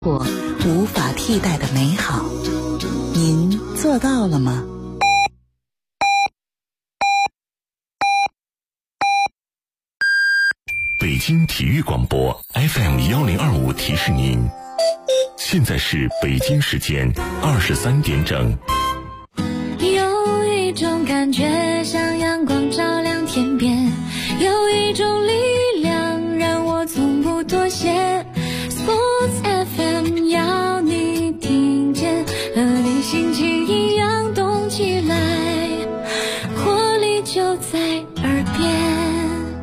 过无法替代的美好，您做到了吗？ 北京体育广播 FM1025提示您，现在是北京时间23点整。 有一种感觉像阳光照亮天边，有一种力量让我从不妥协。Sports FM 要你听见，和你心情一样动起来，活力就在耳边。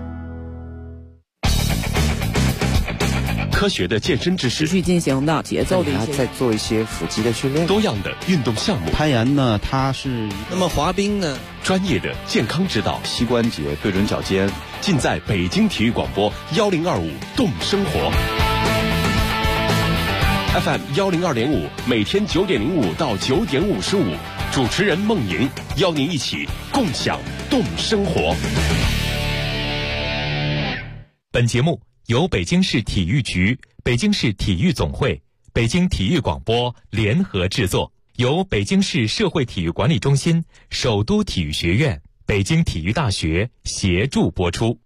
科学的健身知识， 持续进行的节奏的一些， 再做一些腹肌的训练， 多样的运动项目， 攀岩呢，它是那么滑冰呢， 专业的健康指导， 膝关节对准脚尖， 尽在北京体育广播1025动生活 FM102.5，每天9点05到9点55，主持人孟莹邀您一起共享动生活。 本节目由北京市体育局、北京市体育总会、北京体育广播联合制作，由北京市社会体育管理中心、首都体育学院、北京体育大学协助播出。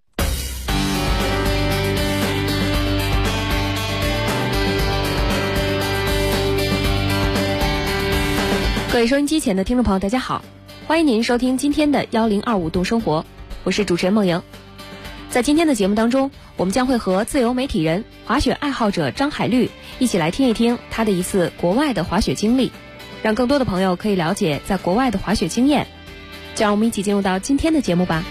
各位收音机前的听众朋友，大家好，欢迎您收听今天的1025动生活，我是主持人孟莹。在今天的节目当中，我们将会和自由媒体人、滑雪爱好者张海绿一起来听一听他的一次国外的滑雪经历，让更多的朋友可以了解在国外的滑雪经验。就让我们一起进入到今天的节目吧。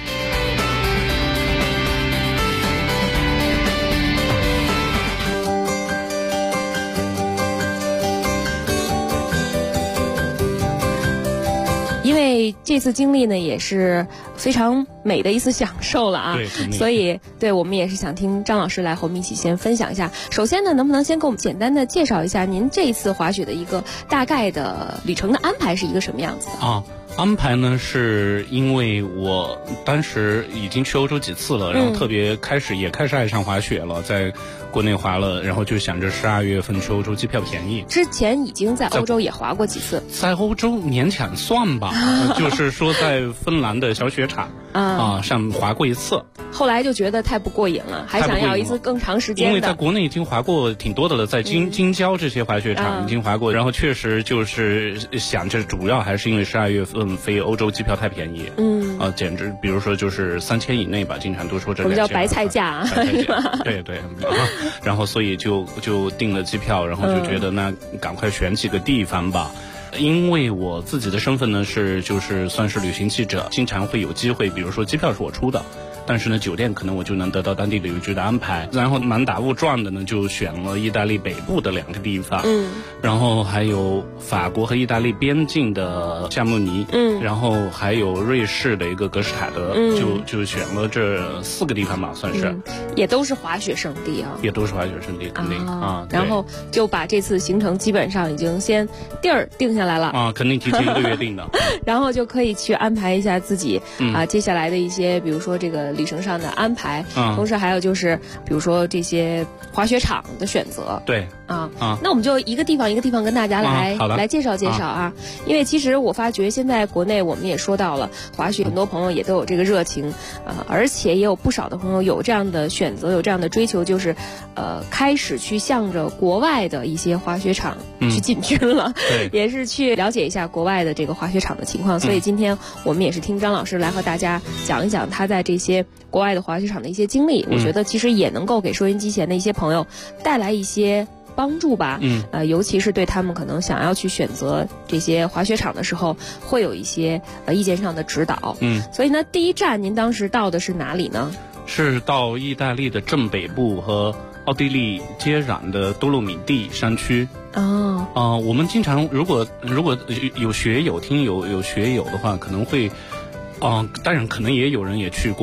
因为这次经历呢也是非常美的一次享受了啊，所以对我们也是想听张老师来和我们一起先分享一下。首先呢，能不能先给我们简单的介绍一下您这一次滑雪的一个大概的旅程的安排是一个什么样子的啊？安排呢，是因为我当时已经去欧洲几次了，然后开始爱上滑雪了，在国内滑了，然后就想着12月份去欧洲机票便宜。 之前已经在欧洲也滑过几次， 在欧洲勉强算吧，就是说在芬兰的小雪场上滑过一次。 后来就觉得太不过瘾了，还想要一次更长时间的。 因为在国内已经滑过挺多的了，在京郊这些滑雪场已经滑过，然后确实就是想着主要还是因为12月份飞欧洲机票太便宜，简直比如说就是3000以内吧，经常都说这2000。我们叫白菜价， 对，然后所以就订了机票，然后就觉得那赶快选几个地方吧。因为我自己的身份呢就是算是旅行记者，经常会有机会，比如说机票是我出的，但是呢酒店可能我就能得到当地旅游局的安排，然后满打误撞的呢就选了意大利北部的2个地方，然后还有法国和意大利边境的夏慕尼，然后还有瑞士的一个格施塔德，就选了这4个地方吧，算是， 也都是滑雪胜地啊， 也都是滑雪胜地，肯定啊。 然后就把这次行程基本上已经先地儿定下来了啊，肯定提前1个月定的， 然后就可以去安排一下自己接下来的一些，比如说这个旅程上的安排，同时还有就是比如说这些滑雪场的选择。 对那我们就一个地方一个地方跟大家来介绍介绍啊。因为其实我发觉现在国内我们也说到了滑雪，很多朋友也都有这个热情，而且也有不少的朋友有这样的选择，有这样的追求，就是开始去向着国外的一些滑雪场去进军了，也是去了解一下国外的这个滑雪场的情况。所以今天我们也是听张老师来和大家讲一讲他在这些国外的滑雪场的一些经历，我觉得其实也能够给收音机前的一些朋友带来一些帮助吧，尤其是对他们可能想要去选择这些滑雪场的时候，会有一些意见上的指导。所以呢，第一站您当时到的是哪里呢？ 是到意大利的正北部和奥地利接壤的多洛米蒂山区。我们经常如果有学友听有学友的话，可能会，当然可能也有人也去过。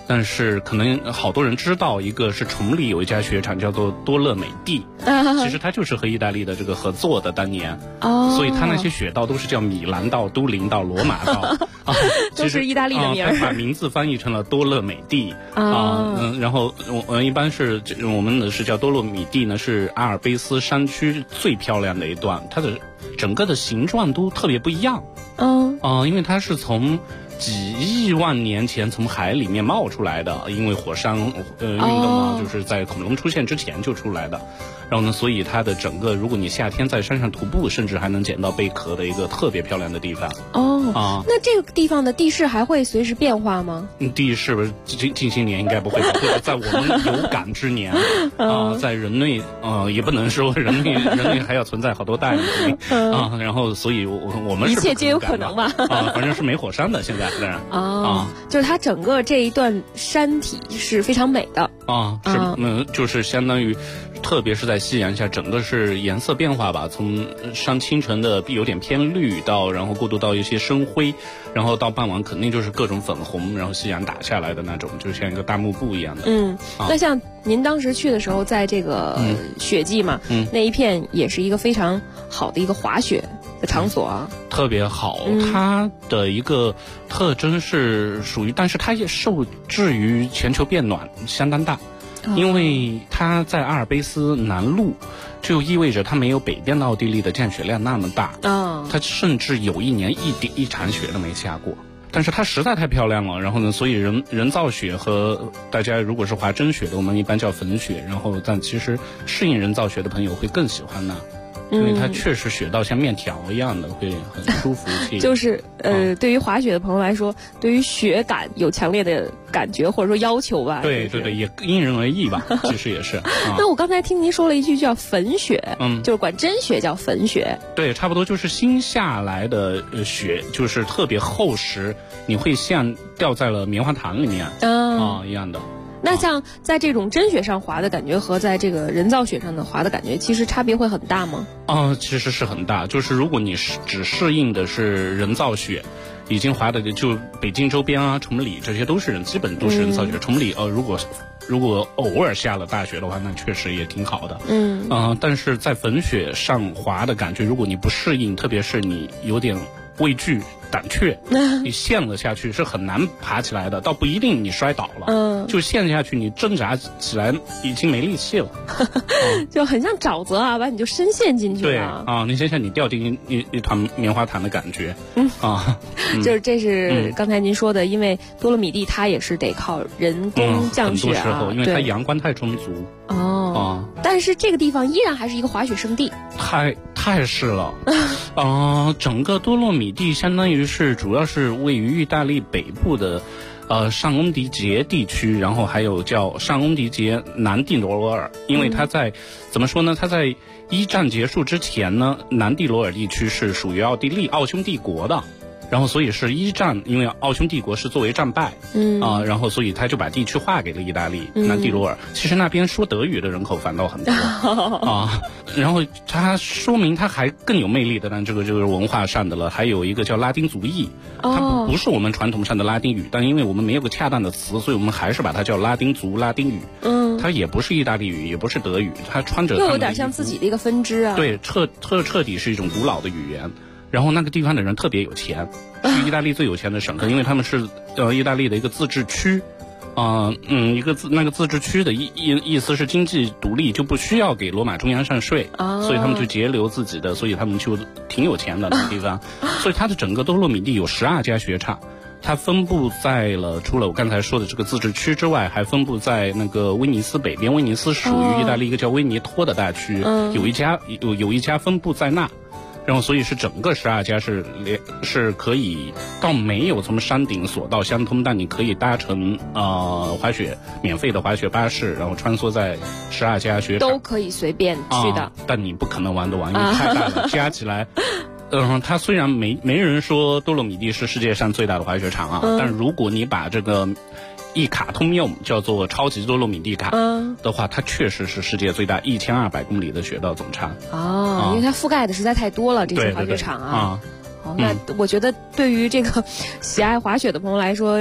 但是可能好多人知道，一个是崇礼有一家雪场叫做多乐美地，其实它就是和意大利的这个合作的，当年所以它那些雪道都是叫米兰道、都灵道、罗马道都是意大利的名儿， 它把名字翻译成了多乐美地然后一般是我们的是叫多洛米蒂呢，是阿尔卑斯山区最漂亮的一段，它的整个的形状都特别不一样因为它是从几亿万年前从海里面冒出来的，因为火山运动就是在恐龙出现之前就出来的。然后呢，所以它的整个，如果你夏天在山上徒步，甚至还能捡到贝壳的一个特别漂亮的地方。 那这个地方的地势还会随时变化吗？ 地势近些年应该不会，或者在我们有感之年在人类也不能说人类还要存在好多代然后所以我们是一切皆有可能吧反正是没火山的现在。 就是它整个这一段山体是非常美的就是相当于，特别是在夕阳下，整个是颜色变化吧，从上清晨的有点偏绿到，然后过渡到一些深灰，然后到傍晚肯定就是各种粉红，然后夕阳打下来的那种，就像一个大幕布一样的。 那像您当时去的时候，在这个雪季嘛，那一片也是一个非常好的一个滑雪的场所特别好。它的一个特征是属于，但是它也受制于全球变暖相当大，因为它在阿尔卑斯南麓，就意味着它没有北边的奥地利的降雪量那么大它甚至有一年一场雪都没下过。但是它实在太漂亮了，然后呢，所以人造雪和大家如果是滑真雪的，我们一般叫粉雪，然后但其实适应人造雪的朋友会更喜欢那。因为它确实雪道像面条一样的，会很舒服就是对于滑雪的朋友来说，对于雪感有强烈的感觉或者说要求吧。 对，也因人而异吧其实也是那我刚才听您说了一句叫粉雪就是管真雪叫粉雪。 对，差不多就是新下来的雪，就是特别厚实，你会像掉在了棉花糖里面一样的。 那像在这种真雪上滑的感觉和在这个人造雪上的滑的感觉，其实差别会很大吗？ 其实是很大。就是如果你只适应的是人造雪，已经滑的就北京周边崇礼这些都是基本都是人造雪。崇礼如果偶尔下了大雪的话，那确实也挺好的。但是在粉雪上滑的感觉，如果你不适应，特别是你有点畏惧胆怯，你陷了下去是很难爬起来的，倒不一定你摔倒了，就陷下去你挣扎起来已经没力气了就很像沼泽把你就深陷进去了。 对你想想你掉进一团棉花糖的感觉就是这是刚才您说的，因为多洛米蒂它也是得靠人工降雪很多时候因为它阳光太充足但是这个地方依然还是一个滑雪胜地， 太是了整个多洛米蒂相当于是主要是位于意大利北部的上翁迪杰地区，然后还有叫上翁迪杰南蒂罗尔，因为它在怎么说呢，它在一战结束之前呢，南蒂罗尔地区是属于奥匈帝国的，然后所以是一战，因为奥匈帝国是作为战败然后所以他就把地区划给了意大利南蒂罗尔。其实那边说德语的人口反倒很多然后它说明它还更有魅力的呢，这个就是文化上的了。还有一个叫拉丁族裔它不是我们传统上的拉丁语，但因为我们没有个恰当的词，所以我们还是把它叫拉丁族拉丁语它也不是意大利语，也不是德语，它穿着又有点像自己的一个分支对，彻底是一种古老的语言。然后那个地方的人特别有钱，是意大利最有钱的省份因为他们是意大利的一个自治区那个自治区的意思是经济独立，就不需要给罗马中央上税所以他们就节流自己的，所以他们就挺有钱的那个地方所以它的整个多洛米蒂有12家雪场，它分布在除了我刚才说的这个自治区之外，还分布在那个威尼斯北边。威尼斯属于意大利一个叫威尼托的大区有一家分布在那，然后所以是整个12家是可以到没有从山顶索道相通，但你可以搭乘免费的滑雪巴士，然后穿梭在12家雪场都可以随便去的但你不可能玩得完，因为太大了加起来它虽然没人说多洛米蒂是世界上最大的滑雪场但如果你把这个一卡通用叫做超级多洛米蒂卡的话，它确实是世界最大1200公里的雪道总长因为它覆盖的实在太多了这些滑雪场那我觉得对于这个喜爱滑雪的朋友来说，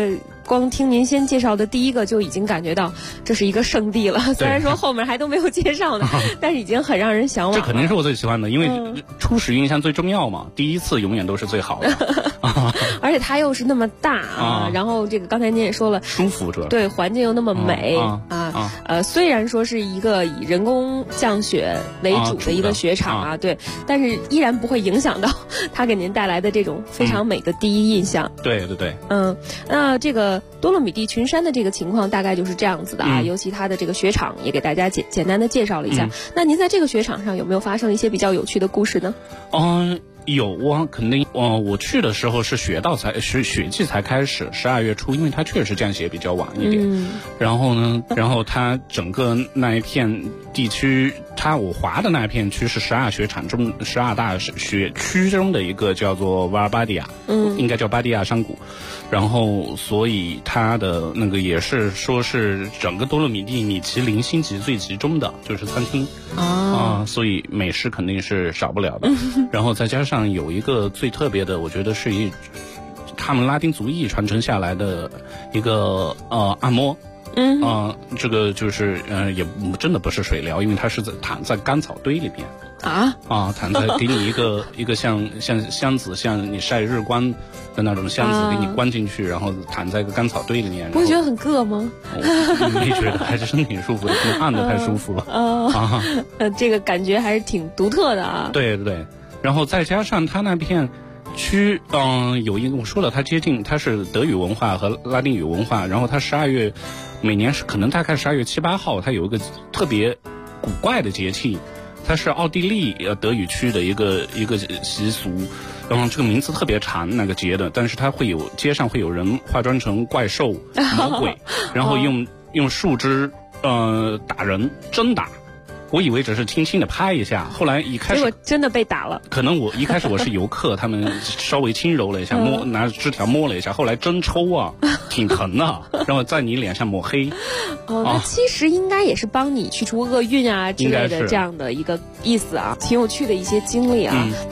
光听您先介绍的第一个就已经感觉到这是一个圣地了。虽然说后面还都没有介绍呢，但是已经很让人向往了。 这肯定是我最喜欢的，因为初始印象最重要嘛，第一次永远都是最好的。 而且它又是那么大啊，然后这个刚才您也说了， 舒服主要对，环境又那么美虽然说是一个以人工降雪为主的一个雪场对，但是依然不会影响到它给您带来的这种非常美的第一印象。 对对对， 那这个多洛米蒂群山的这个情况大概就是这样子的尤其它的这个雪场也给大家简单的介绍了一下。那您在这个雪场上有没有发生一些比较有趣的故事呢？ 有啊，肯定。我去的时候是雪季才开始，12月初，因为它确实降雪比较晚一点。然后它整个那一片地区，我滑的那一片区是12雪场中12大雪区中的一个叫做瓦尔巴迪亚，应该叫巴迪亚山谷。然后所以它的那个也是说是整个多洛米蒂米其林星级最集中的就是餐厅所以美食肯定是少不了的。然后再加上有一个最特别的，我觉得是他们拉丁族裔传承下来的一个按摩。这个就是也真的不是水疗，因为它是躺在干草堆里边躺在给你一个像箱子，像你晒日光的那种箱子，给你关进去，然后躺在一个干草堆里面。 不会觉得很硌吗？ 没觉得，还是身体舒服的，比按的太舒服了。 这个感觉还是挺独特的啊。 对对对，然后再加上它那片区有一个我说了，它是德语文化和拉丁语文化，然后它每年是可能大概12月7、8号，它有一个特别古怪的节气，它是奥地利德语区的一个习俗，然后这个名字特别长那个节的，但是它街上会有人化妆成怪兽魔鬼，然后用树枝打人真打。我以为只是轻轻的拍一下，后来结果真的被打了。 可能一开始我是游客，他们稍微轻柔了一下，拿枝条摸了一下，后来真抽挺疼的，然后在你脸上抹黑。 那其实应该也是帮你去除厄运之类的这样的一个意思挺有趣的一些经历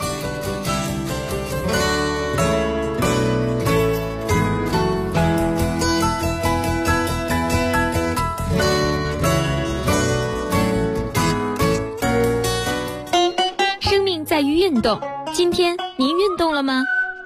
在于运动，今天您运动了吗？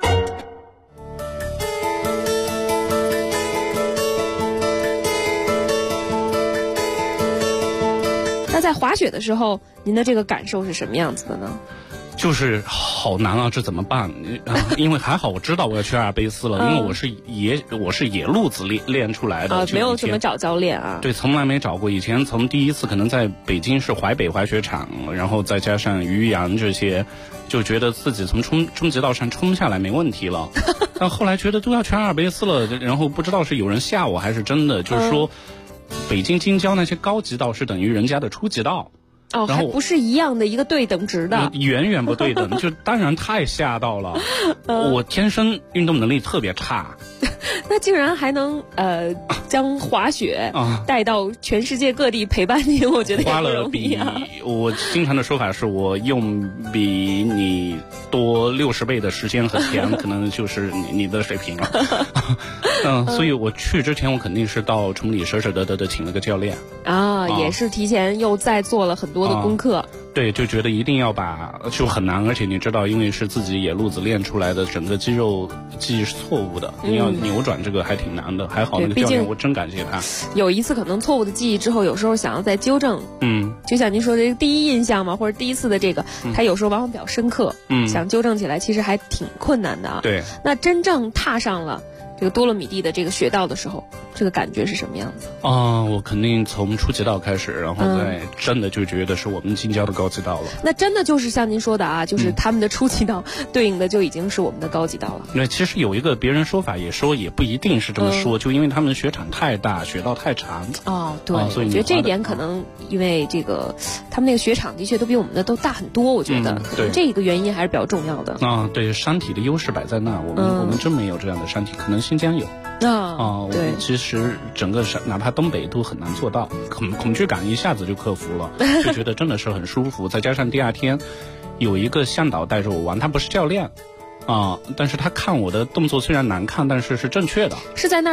那在滑雪的时候，您的这个感受是什么样子的呢？ 就是好难这怎么办？因为还好我知道我要去阿尔卑斯了，因为我是野路子练出来的没有怎么找教练对，从来没找过。以前从第一次可能在北京市淮北滑雪场，然后再加上渔阳这些，就觉得自己从冲极道上冲下来没问题了。但后来觉得都要去阿尔卑斯了，然后不知道是有人吓我还是真的，就是说北京京郊那些高级道是等于人家的初级道。 还不是一样的一个对等值的， 远远不对等，就当然太吓到了。我天生运动能力特别差， 那竟然还能将滑雪带到全世界各地陪伴你，我觉得也不容易我经常的说法是我用比你多60倍的时间和钱，可能就是你的水平了。所以我去之前，我肯定是到崇礼舍得的请了个教练也是提前又再做了很多的功课。 对，就觉得一定要就很难，而且你知道，因为是自己野路子练出来的，整个肌肉记忆是错误的，你要扭转这个还挺难的。还好那个教练，我真感谢他。 有一次可能错误的记忆之后，有时候想要再纠正，就像您说的这个第一印象嘛，或者第一次的这个，他有时候往往比较深刻，想纠正起来其实还挺困难的对， 那真正踏上了这个多洛米蒂的这个雪道的时候，这个感觉是什么样子？ 我肯定从初级道开始，然后再真的就觉得是我们京郊的高级道了。 那真的就是像您说的就是他们的初级道对应的就已经是我们的高级道了。 对，其实有一个别人说法也说也不一定是这么说，就因为他们雪场太大，雪道太长。 对，所以我觉得这一点可能因为这个他们那个雪场的确都比我们的都大很多，我觉得可能这一个原因还是比较重要的。 对，山体的优势摆在那，我们真没有这样的山体，可能新疆有。 对， 其实整个哪怕东北都很难做到，恐惧感一下子就克服了，就觉得真的是很舒服。再加上第二天有一个向导带着我玩，他不是教练但是他看我的动作虽然难看，但是是正确的。 是在那儿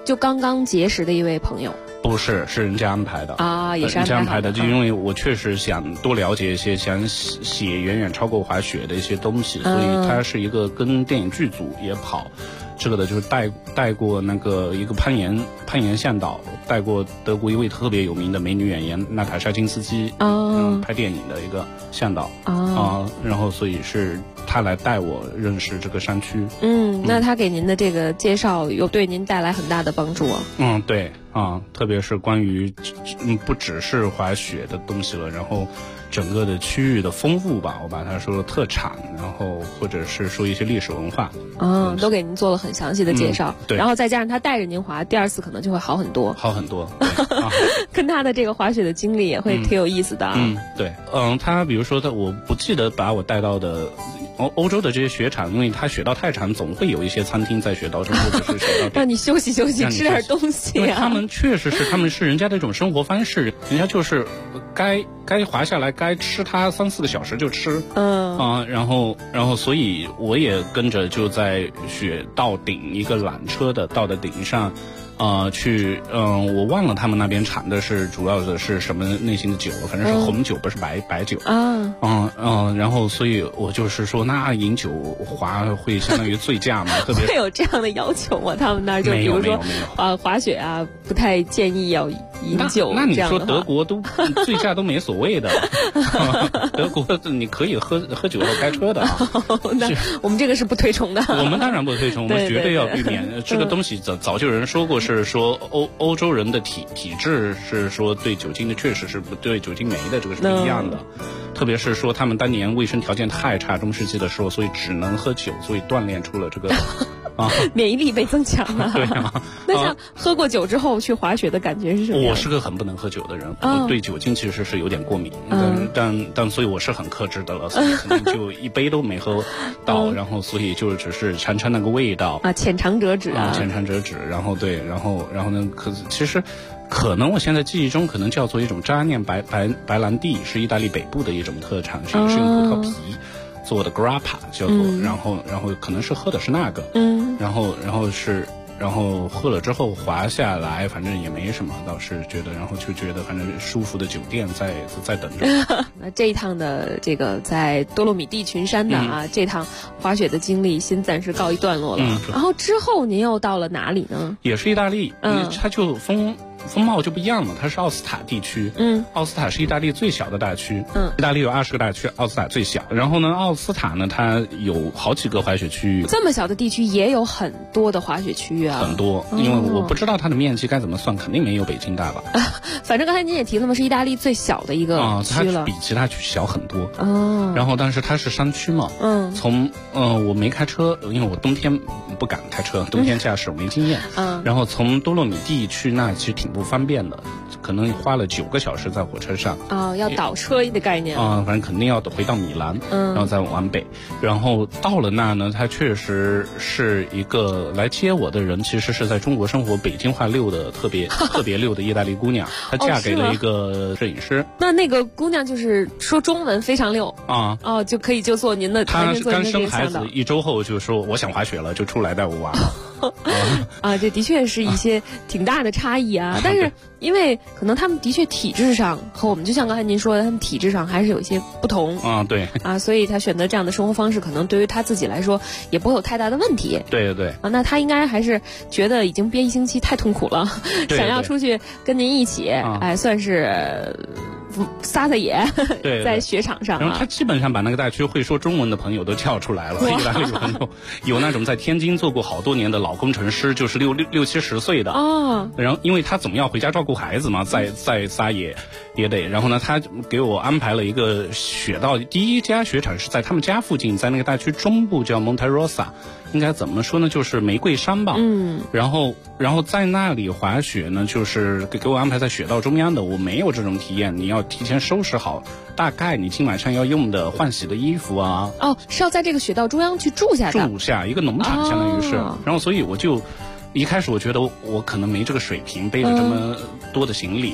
就刚刚结识的一位朋友？ 不是，是人家安排的啊，也是人家安排的，就因为我确实想多了解一些，想写远远超过滑雪的一些东西，所以他是一个跟电影剧组也跑这个的，就是带过那个一个攀岩向导，带过德国一位特别有名的美女演员娜塔莎金斯基，拍电影的一个向导然后所以是他来带我认识这个山区。 那他给您的这个介绍有对您带来很大的帮助啊？ 对特别是关于不只是滑雪的东西了，然后整个的区域的丰富吧，我把它说特产，然后或者是说一些历史文化都给您做了很详细的介绍。 对， 然后再加上他带着您滑，第二次可能就会好很多。跟他的这个滑雪的经历也会挺有意思的对，他比如说我不记得把我带到的欧洲的这些雪场，因为它雪道太长，总会有一些餐厅在雪道中，或者是雪道让你休息休息，吃点东西因为他们确实是，他们是人家的一种生活方式，人家就是该滑下来，该吃它3-4个小时就吃，然后所以我也跟着就在雪道顶一个缆车的道的顶上。我忘了他们那边产的是主要的是什么类型的酒，反正是红酒，不是白酒然后所以我就是说，那饮酒滑会相当于醉驾嘛，特别会有这样的要求吗？他们那儿就比如说滑雪不太建议要饮酒。 那你说德国都醉驾都没所谓的，德国你可以喝酒后开车的那我们这个是不推崇的。 我们当然不推崇，我们绝对要避免这个东西。早就有人说过，是说欧洲人的体质是说对酒精的确实是不对酒精酶的这个是不一样的，特别是说他们当年卫生条件太差，中世纪的时候，所以只能喝酒，所以锻炼出了这个免疫力被增强了。 对那像喝过酒之后去滑雪的感觉是什么样？ 我是个很不能喝酒的人，我对酒精其实是有点过敏，但所以我是很克制的了，所以可能就一杯都没喝到，然后所以就只是尝尝那个味道浅尝辄止浅尝辄止，然后呢，其实可能我现在记忆中可能叫做一种扎念白兰地，是意大利北部的一种特产，是用葡萄皮做的 grappa 叫做，然后可能是喝的是那个，然后喝了之后滑下来，反正也没什么，倒是觉得，然后就觉得反正舒服的酒店在等着。 那这一趟的这个在多洛米蒂群山的这趟滑雪的经历，先暂时告一段落了。然后之后您又到了哪里呢？ 也是意大利，它就风貌就不一样了，它是奥斯塔地区。奥斯塔是意大利最小的大区。意大利有20个大区，奥斯塔最小。然后呢，奥斯塔呢，它有好几个滑雪区域。 这么小的地区也有很多的滑雪区域啊。 很多，因为我不知道它的面积该怎么算，肯定没有北京大吧。 反正刚才您也提了嘛，是意大利最小的一个区了。 它比其他区小很多。然后但是它是山区嘛。从我没开车，因为我冬天不敢开车，冬天驾驶我没经验。然后从多洛米蒂去那其实挺不方便的，可能花了9个小时在火车上。 要倒车的概念。 反正肯定要回到米兰，然后再往北。然后到了那呢，它确实是一个来接我的人，其实是在中国生活北京话溜的特别溜的意大利姑娘，她嫁给了一个摄影师。 那个姑娘就是说中文非常溜就可以就做您的。 她刚生孩子1周后就说我想滑雪了，就出来带我玩。 这的确是一些挺大的差异啊。但是因为可能他们的确体质上和我们，就像刚才您说的，他们体质上还是有一些不同对所以他选择这样的生活方式，可能对于他自己来说也不会有太大的问题。 对那他应该还是觉得已经憋1星期太痛苦了，想要出去跟您一起算是撒野，在雪场上。 然后他基本上把那个大区会说中文的朋友都叫出来了。意大利朋友有那种在天津做过好多年的老工程师，就是60-70岁的然后因为他总要回家照顾孩子嘛，再撒野也得。然后呢，他给我安排了一个雪道，第一家雪场是在他们家附近，在那个大区中部叫 Monte Rosa， 应该怎么说呢，就是玫瑰山吧。然后在那里滑雪呢，就是给我安排在雪道中央的，我没有这种体验，你要提前收拾好大概你今晚上要用的换洗的衣服啊。 是要在这个雪道中央去住下的。 住下一个农场相当于是。然后所以我就一开始我觉得我可能没这个水平背着这么多的行李。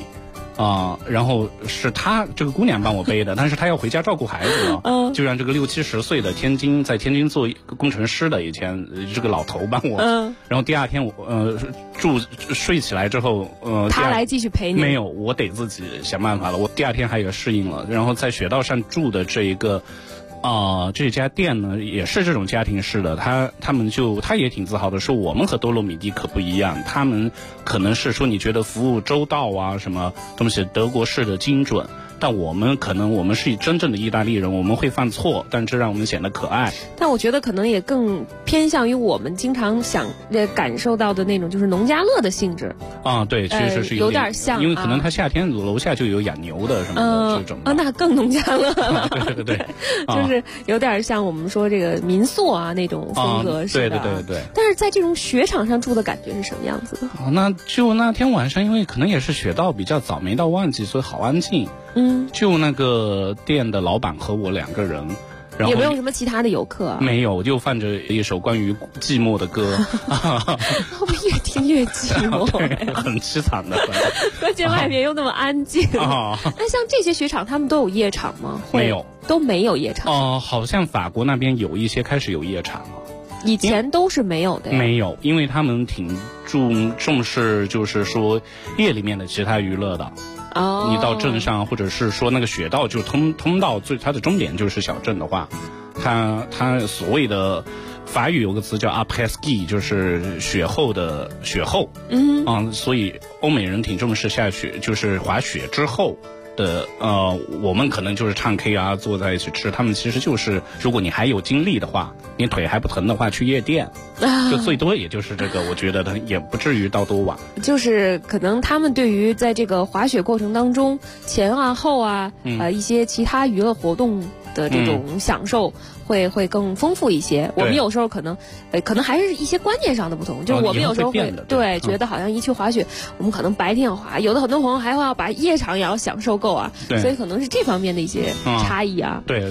然后是她这个姑娘帮我背的，但是她要回家照顾孩子了，就让这个60、70岁的在天津做工程师的以前这个老头帮我，然后第二天我睡起来之后， 他来继续陪你？ 没有，我得自己想办法了。我第二天还有适应了，然后在雪道上住的这一个。这家店呢也是这种家庭式的，他也挺自豪的，说我们和多洛米蒂可不一样，他们可能是说你觉得服务周到啊，什么东西德国式的精准，但我们是真正的意大利人，我们会犯错，但这让我们显得可爱。 但我觉得可能也更偏向于我们经常感受到的那种，就是农家乐的性质。 对，确实是有点像， 因为可能他夏天楼下就有养牛的什么的这种。 那更农家乐了。 对， 就是有点像我们说这个民宿啊那种风格似的。 对。 但是在这种雪场上住的感觉是什么样子的？ 那就那天晚上，因为可能也是雪道比较早，没到旺季，所以好安静。就那个店的老板和我2个人，然后也没有什么其他的游客啊。 没有，就放着一首关于寂寞的歌。 我越听越寂寞， 很凄惨的。 关键外面又那么安静。那像这些雪场，他们都有夜场吗？ 没有， 都没有夜场。 好像法国那边有一些开始有夜场了。 以前都是没有的呀。 没有，因为他们挺重视，就是说夜里面的其他娱乐的。你到镇上，或者是说那个雪道就通到它的终点就是小镇的话，它所谓的法语有个词叫 après ski， 就是雪后的雪后。所以欧美人挺重视下雪，就是滑雪之后的我们可能就是唱 K 啊，坐在一起吃。他们其实就是如果你还有精力的话，你腿还不疼的话，去夜店。就最多也就是这个，我觉得他也不至于到多晚。 就是可能他们对于在这个滑雪过程当中前啊后啊一些其他娱乐活动的这种享受会更丰富一些。我们有时候可能还是一些观念上的不同，就是我们有时候会觉得好像一去滑雪，我们可能白天要滑，有的很多朋友还会要把夜场也要享受够啊，所以可能是这方面的一些差异啊。 对。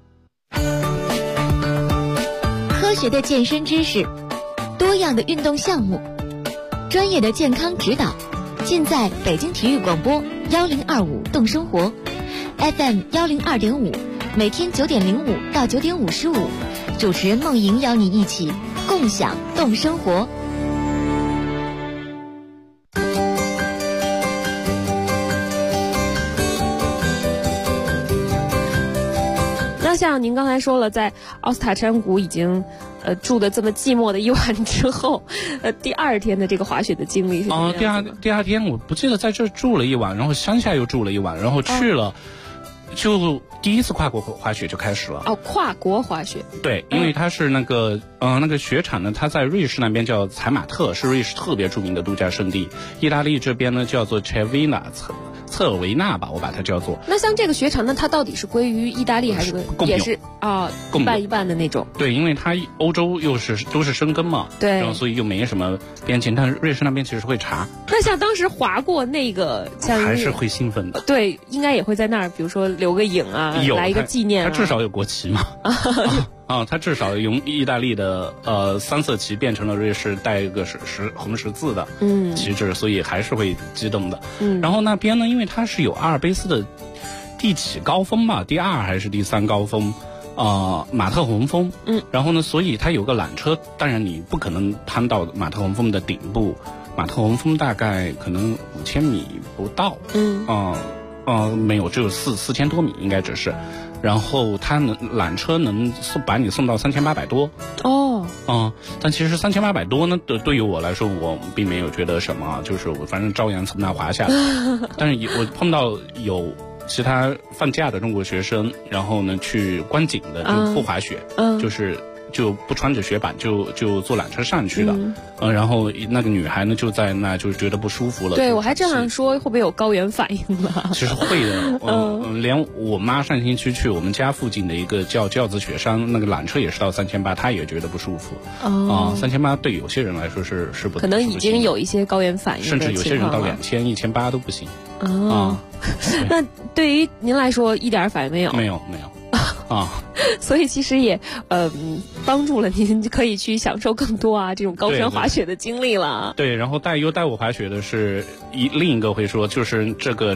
科学的健身知识，多样的运动项目，专业的健康指导，尽在北京体育广播1025动生活 FM 102.5，每天9点05到9点55，主持人梦莹邀你一起共享动生活。 那像您刚才说了，在奥斯塔山谷已经住的这么寂寞的一晚之后，第2天的这个滑雪的经历是什么样子的？ 第二天我不记得在这住了一晚，然后乡下又住了一晚，然后去了。就第一次跨国滑雪就开始了。 跨国滑雪。 对，因为它是那个雪场呢，它在瑞士那边叫采马特，是瑞士特别著名的度假胜地。意大利这边呢叫做策尔维纳吧，我把它叫做。 那像这个雪场，那它到底是归于意大利还是也是一半一半的那种？ 对，因为它欧洲都是生根嘛， 对， 然后所以又没什么边境，但是瑞士那边其实会查。 那像当时滑过那个，像还是会兴奋的。 对，应该也会在那儿，比如说留个影啊，来一个纪念。 它至少有国旗嘛。它至少用意大利的3色旗变成了瑞士带一个红十字的旗帜，所以还是会激动的。然后那边呢，因为它是有阿尔卑斯的第几高峰吧，第2还是第3高峰，马特洪峰。然后呢，所以它有个缆车，当然你不可能攀到马特洪峰的顶部，马特洪峰大概可能5000米不到。没有，只有4000多米，应该只是。然后它缆车能把你送到3800多。但其实3800多呢，对于我来说，我并没有觉得什么，就是我反正照样从那滑下来。但是我碰到有其他放假的中国学生，然后呢去观景的，就不滑雪，就不穿着雪板就坐缆车上去的。然后那个女孩呢就在那就觉得不舒服了。 对，我还正想说会不会有高原反应呢？ 其实会的。连我妈上星期去我们家附近的一个叫轿子雪山，那个缆车也是到3800，她也觉得不舒服。3800对有些人来说是不可能已经有一些高原反应的情况， 甚至有些人到2000、1800都不行。 那对于您来说一点反应没有？ 没有。 啊。 所以其实也帮助了您可以去享受更多这种高山滑雪的经历了。 对，然后带我滑雪的是另一个会说，就是这个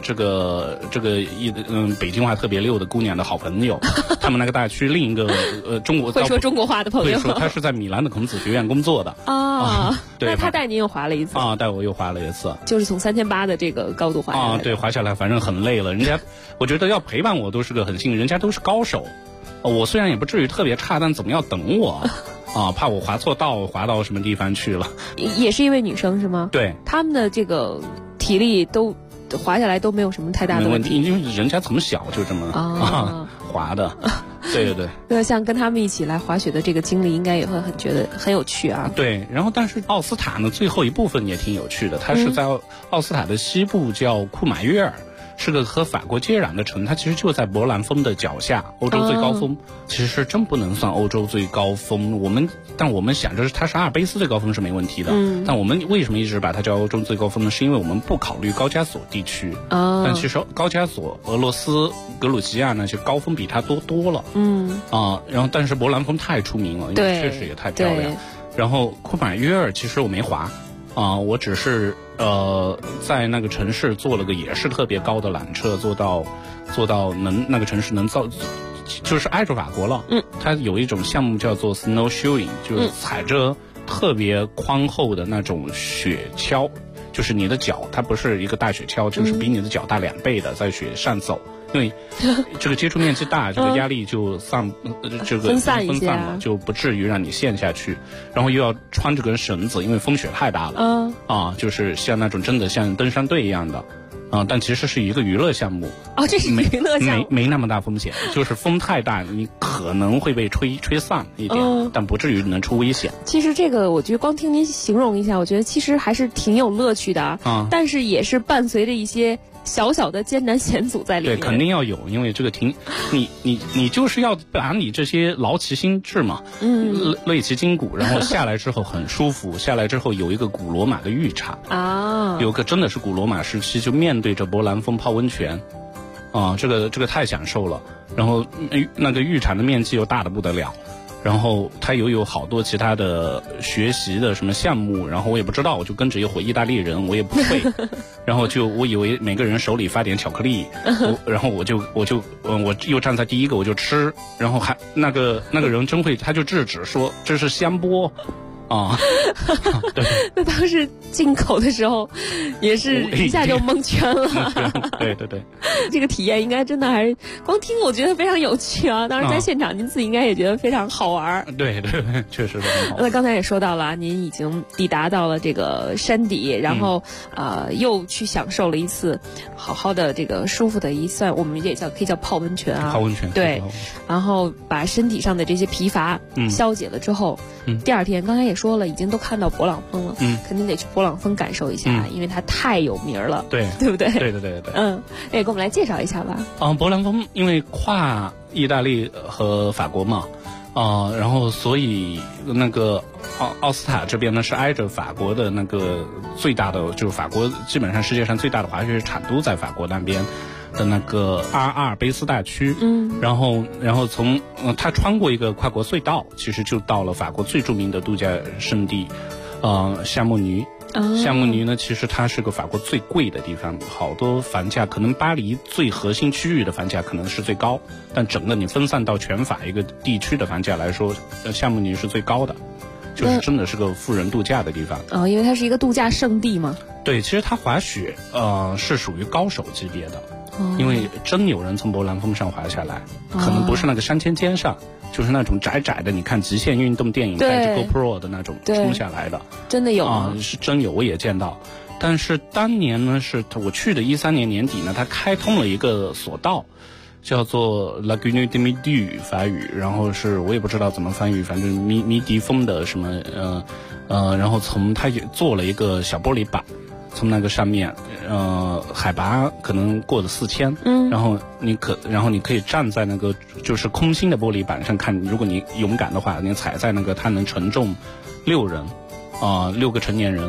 北京话特别溜的姑娘的好朋友，他们那个大区另一个中国会说中国话的朋友， 会说他是在米兰的孔子学院工作的对， 那他带您又滑了一次带我又滑了一次， 就是从3800的这个高度滑下来对，滑下来反正很累了。人家我觉得要陪伴我都是个很幸运，人家都是高手。我虽然也不至于特别差，但怎么要等我怕我滑错道，滑到什么地方去了。 也是一位女生是吗？ 对， 他们的这个体力都滑下来都没有什么太大的问题， 因为人家从小就这么滑的。对对对。 那像跟他们一起来滑雪的这个经历，应该也会觉得很有趣啊。 对，然后但是奥斯塔呢，最后一部分也挺有趣的，它是在奥斯塔的西部叫库马约尔。是个和法国接壤的城，它其实就在勃兰峰的脚下，欧洲最高峰。其实真不能算欧洲最高峰，但我们想着它是阿尔卑斯最高峰是没问题的。但我们为什么一直把它叫欧洲最高峰呢？是因为我们不考虑高加索地区。但其实高加索、俄罗斯、格鲁吉亚那些高峰比它多了。然后但是勃兰峰太出名了，因为确实也太漂亮。然后库马约尔其实我没滑。我只是在那个城市坐了个也是特别高的缆车，坐到那个城市能就是挨着法国了。它有一种项目叫做 snowshoeing， 就是踩着特别宽厚的那种雪橇，就是你的脚它不是一个大雪橇，就是比你的脚大2倍的在雪上走。因为这个接触面积大，这个压力就分散了，就不至于让你陷下去。然后又要穿这根绳子，因为风雪太大了。就是像那种真的像登山队一样的。但其实是一个娱乐项目。 这是娱乐项目， 没那么大风险，就是风太大，你可能会被吹散一点，但不至于能出危险。 其实这个我觉得光听您形容一下，我觉得其实还是挺有乐趣的但是也是伴随着一些小小的艰难险阻在里面。 对，肯定要有，因为这个你就是要把你这些劳其心志嘛，累其筋骨，然后下来之后很舒服，下来之后有一个古罗马的浴场有个真的是古罗马时期，就面对着勃兰峰泡温泉这个太享受了。然后那个浴场的面积又大得不得了。然后他有好多其他的学习的什么项目，然后我也不知道，我就跟着一伙意大利人，我也不会，然后我以为每个人手里发点巧克力，然后我又站在第一个我就吃，然后还那个人真会，他就制止说这是香波。对。 那当时进口的时候，也是一下就蒙圈了。 对对对， 这个体验应该真的还是光听我觉得非常有趣啊！当然在现场您自己应该也觉得非常好玩。 对对对，确实是很好。 那刚才也说到了，您已经抵达到了这个山底，然后又去享受了一次好好的这个舒服的算我们也可以叫泡温泉泡温泉。 对，然后把身体上的这些疲乏消解了之后，第二天刚才也说了，已经都看到勃朗峰了，肯定得去勃朗峰感受一下，因为它太有名了，对不对？ 对对对对。 给我们来介绍一下吧。 勃兰峰因为跨意大利和法国嘛，然后所以那个奥斯塔这边呢是挨着法国的那个最大的，就是法国基本上世界上最大的滑雪场都在法国那边的那个阿尔卑斯大区。然后从他穿过一个跨国隧道，其实就到了法国最著名的度假胜地夏慕尼。夏慕尼呢，其实它是个法国最贵的地方，好多房价可能巴黎最核心区域的房价可能是最高，但整个你分散到全法一个地区的房价来说，夏慕尼是最高的，就是真的是个富人度假的地方。 因为它是一个度假胜地嘛。 对，其实它滑雪是属于高手级别的，因为真有人从勃兰峰上滑下来，可能不是那个山尖上。就是那种窄窄的，你看极限运动电影带着 GoPro 的那种冲下来的， 真的有是真有，我也见到。但是当年呢，是我去的13年年底呢，它开通了一个索道，叫做 Lagune de Midi 法语，然后是我也不知道怎么翻译，反正迷笛峰的什么然后它也做了一个小玻璃板。从那个上面，海拔可能过了4000，然后你可以站在那个就是空心的玻璃板上看，如果你勇敢的话，你踩在那个它能承重6人，6个成年人，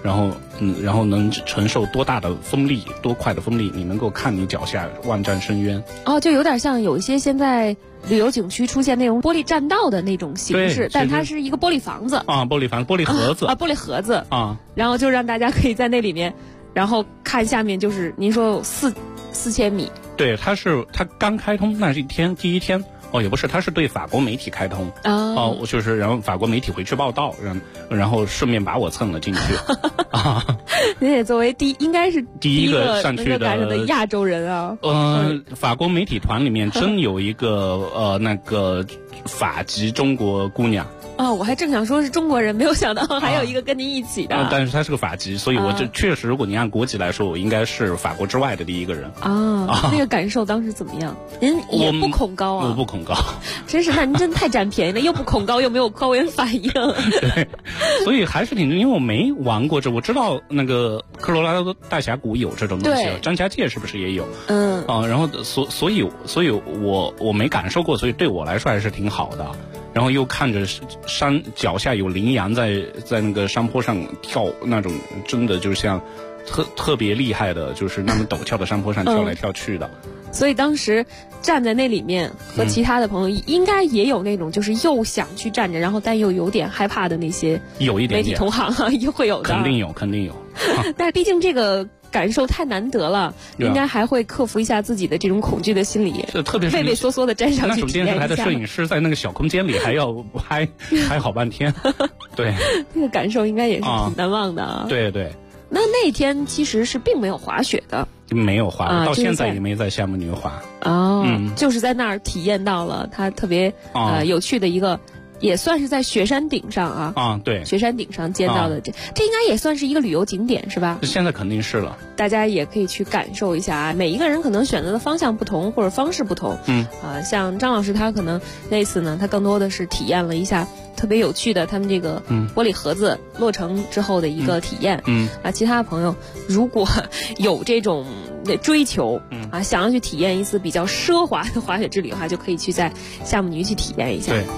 然后能承受多大的风力，多快的风力，你能够看你脚下万丈深渊。 哦，就有点像有一些现在旅游景区出现那种玻璃栈道的那种形式，但它是一个玻璃房子啊，玻璃盒子玻璃盒子啊， 然后就让大家可以在那里面，然后看下面，就是您说有4000米。 对，它刚开通那是第一天。哦，也不是，它是对法国媒体开通哦，就是然后法国媒体回去报道，然后顺便把我蹭了进去啊。 您也作为应该是第一个上去的亚洲人啊。 法国媒体团里面真有一个那个法籍中国姑娘。 我还正想说是中国人，没有想到还有一个跟您一起的。 但是他是个法籍，所以我这确实，如果您按国籍来说，我应该是法国之外的第一个人。 那个感受当时怎么样？您也不恐高啊？ 我不恐高。 真是，那您真的太占便宜了，又不恐高，又没有高原反应。 对，所以还是挺，因为我没玩过这，我知道那个科罗拉多大峡谷有这种东西，张家界是不是也有？然后所以我没感受过，所以对我来说还是挺好的。然后又看着山脚下有羚羊在那个山坡上跳，那种真的就像特别厉害的，就是那么陡峭的山坡上跳来跳去的。 所以当时站在那里面和其他的朋友，应该也有那种就是又想去站着，然后但又有点害怕的那些有一点媒体同行也会有的， 肯定有。 但是毕竟这个感受太难得了，应该还会克服一下自己的这种恐惧的心理， 特别是畏畏缩缩的站上去体验一下。 那种电视台的摄影师在那个小空间里还要拍好半天，对， 那个感受应该也是挺难忘的啊。 对对。 那天其实是并没有滑雪的， 没有滑，到现在也没在夏慕尼滑。 就是在那儿体验到了它特别有趣的一个。也算是在雪山顶上对， 雪山顶上见到的，这应该也算是一个旅游景点是吧？ 现在肯定是了， 大家也可以去感受一下啊。每一个人可能选择的方向不同，或者方式不同。像张老师他可能那次呢，他更多的是体验了一下特别有趣的他们这个玻璃盒子落成之后的一个体验。其他的朋友如果有这种追求想要去体验一次比较奢华的滑雪之旅的话，就可以去在夏慕尼去体验一下。 对。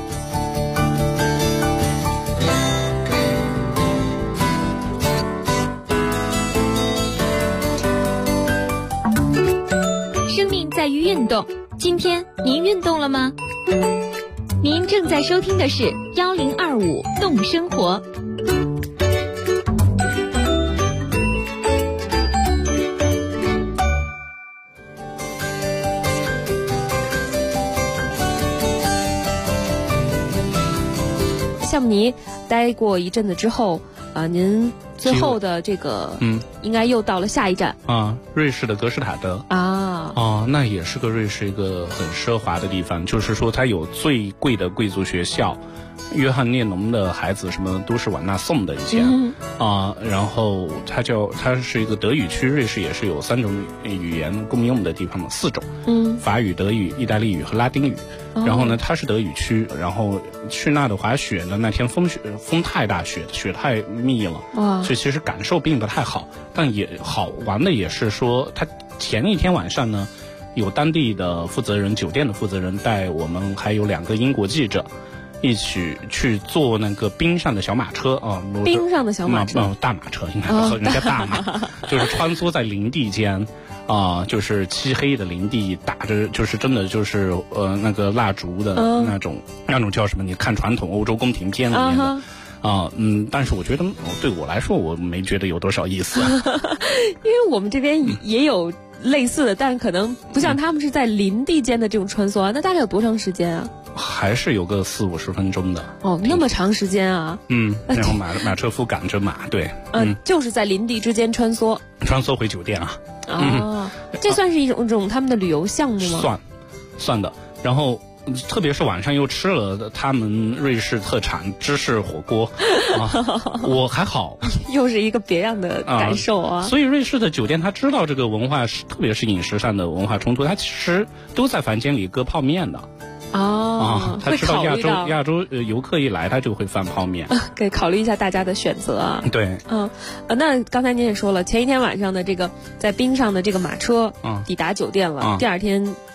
生命在于运动，今天您运动了吗？您正在收听的是1025动生活。 夏慕尼待过一阵子之后您最后的这个应该又到了下一站瑞士的格施塔德那也是个瑞士一个很奢华的地方，就是说它有最贵的贵族学校，约翰列侬的孩子什么都是往那送的以前然后它是一个德语区，瑞士也是有3种语言共用的地方嘛，4种法语、德语、意大利语和拉丁语。然后呢，它是德语区，然后去那的滑雪呢，那天风太大，雪太密了，所以其实感受并不太好。但也好玩的也是说，它前一天晚上呢，有当地的负责人，酒店的负责人带我们还有2个英国记者一起去坐那个冰上的小马车冰上的小马车， 大马车应该人家大马，就是穿梭在林地间。就是漆黑的林地，打着就是真的就是那个蜡烛的那种叫什么？你看传统欧洲宫廷片里面的但是我觉得对我来说我没觉得有多少意思， 因为我们这边也有类似的，但可能不像他们是在林地间的这种穿梭那大概有多长时间啊？ 还是有个40-50分钟的那么长时间啊？ 然后马车夫赶着马，对， 就是在林地之间穿梭回酒店这算是一种他们的旅游项目吗？ 算的。然后特别是晚上又吃了他们瑞士特产芝士火锅我还好， 又是一个别样的感受所以瑞士的酒店他知道这个文化，特别是饮食上的文化冲突，他其实都在房间里搁泡面的他知道亚洲游客一来他就会放泡面可以考虑一下大家的选择对那刚才您也说了，前一天晚上的这个在冰上的这个马车抵达酒店了第二天